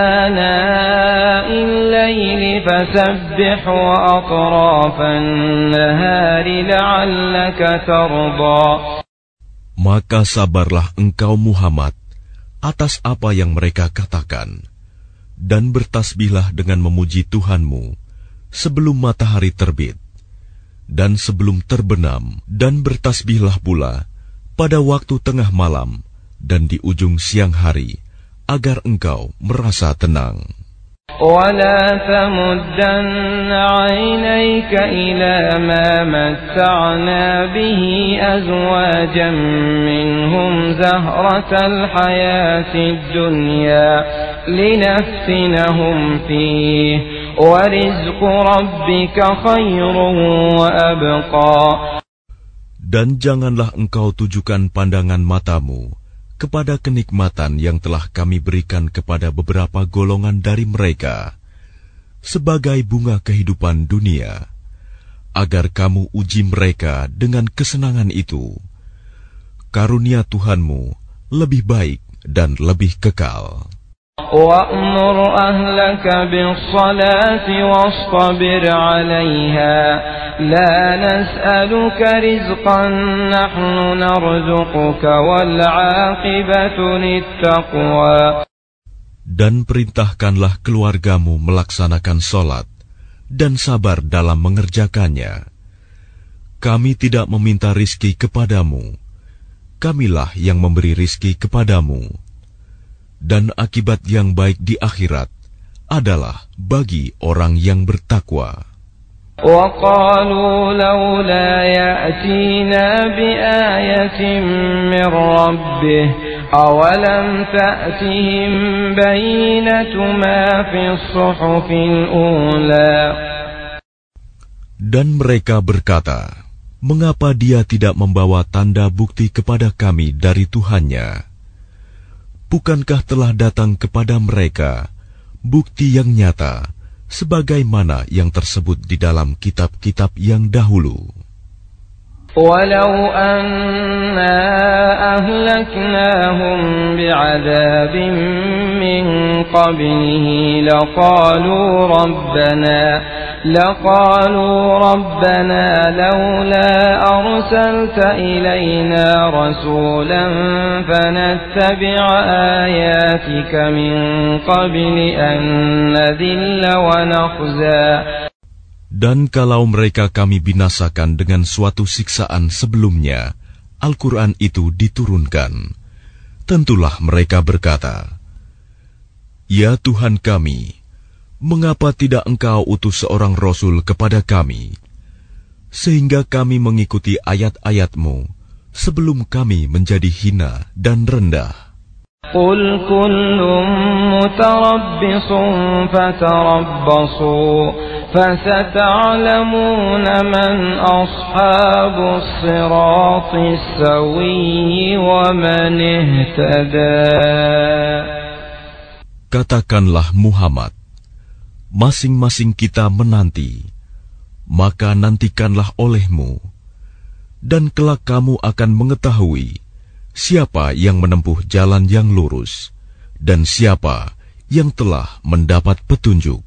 آناء الليل فسبح وأطراف النهار لعلك ترضى. Maka sabarlah engkau Muhammad atas apa yang mereka katakan, dan bertasbihlah dengan memuji Tuhanmu sebelum matahari terbit dan sebelum terbenam, dan bertasbihlah pula pada waktu tengah malam dan di ujung siang hari, agar engkau merasa tenang. وَلَا تَمُدَّنَّ عَيْنَيْكَ إِلَى مَا مَتَّعْنَا بِهِ أَزْوَاجًا مِّنْهُمْ زَهْرَةَ الْحَيَاةِ الدُّنْيَا لِنَفْتِنَهُمْ فِيهِ وَرِزْقُ رَبِّكَ خَيْرٌ وَأَبْقَى. Dan janganlah engkau tujukan pandangan matamu kepada kenikmatan yang telah kami berikan kepada beberapa golongan dari mereka sebagai bunga kehidupan dunia, agar kamu uji mereka dengan kesenangan itu. Karunia Tuhanmu lebih baik dan lebih kekal. وَأْمُرْ أَهْلَكَ بِالصَّلَاةِ وَاصْطَبِرْ عَلَيْهَا لَا نَسْأَلُكَ رِزْقًا نَحْنُ نَرْزُقُكَ وَالْعَاقِبَةُ لِلتَّقْوَى. Dan perintahkanlah keluargamu melaksanakan sholat dan sabar dalam mengerjakannya. Kami tidak meminta rizki kepadamu, kamilah yang memberi rizki kepadamu. Dan akibat yang baik di akhirat adalah bagi orang yang bertakwa. وَقَالُوا لَوْلَا يَأْتِينَا بِآيَةٍ مِّن رَّبِّهِ أَوَلَمْ تَأْتِهِم بَيِّنَةُ مَا فِي الصُّحُفِ الْأُولَى. Dan mereka berkata, mengapa dia tidak membawa tanda bukti kepada kami dari Tuhannya? Bukankah telah datang kepada mereka bukti yang nyata sebagaimana yang tersebut di dalam kitab-kitab yang dahulu? وَلَوْ أَنَّا أَهْلَكْنَاهُمْ بِعَذَابٍ مِّن قَبْلِهِ لَقَالُوا رَبَّنَا لَقَالُوا رَبَّنَا لَوْلَا أَرْسَلْتَ إِلَيْنَا رَسُولًا فَنَتَّبِعَ آيَاتِكَ مِن قَبْلِ أَن نَّذِلَّ وَنَخْزَىٰ. Dan kalau mereka kami binasakan dengan suatu siksaan sebelumnya, Al-Quran itu diturunkan, tentulah mereka berkata, Ya Tuhan kami, mengapa tidak Engkau utus seorang Rasul kepada kami, sehingga kami mengikuti ayat-ayat-Mu sebelum kami menjadi hina dan rendah? قُلْ كُلٌّ مُتَرَبِّصٌ فَتَرَبَّصُوا فَسَتَعْلَمُونَ مَنْ أَصْحَابُ الصِّرَاطِ السَّوِيِّ وَمَنِ اهْتَدَى. Katakanlah Muhammad, masing-masing kita menanti, maka nantikanlah olehmu, dan kelak kamu akan mengetahui siapa yang menempuh jalan yang lurus, dan siapa yang telah mendapat petunjuk.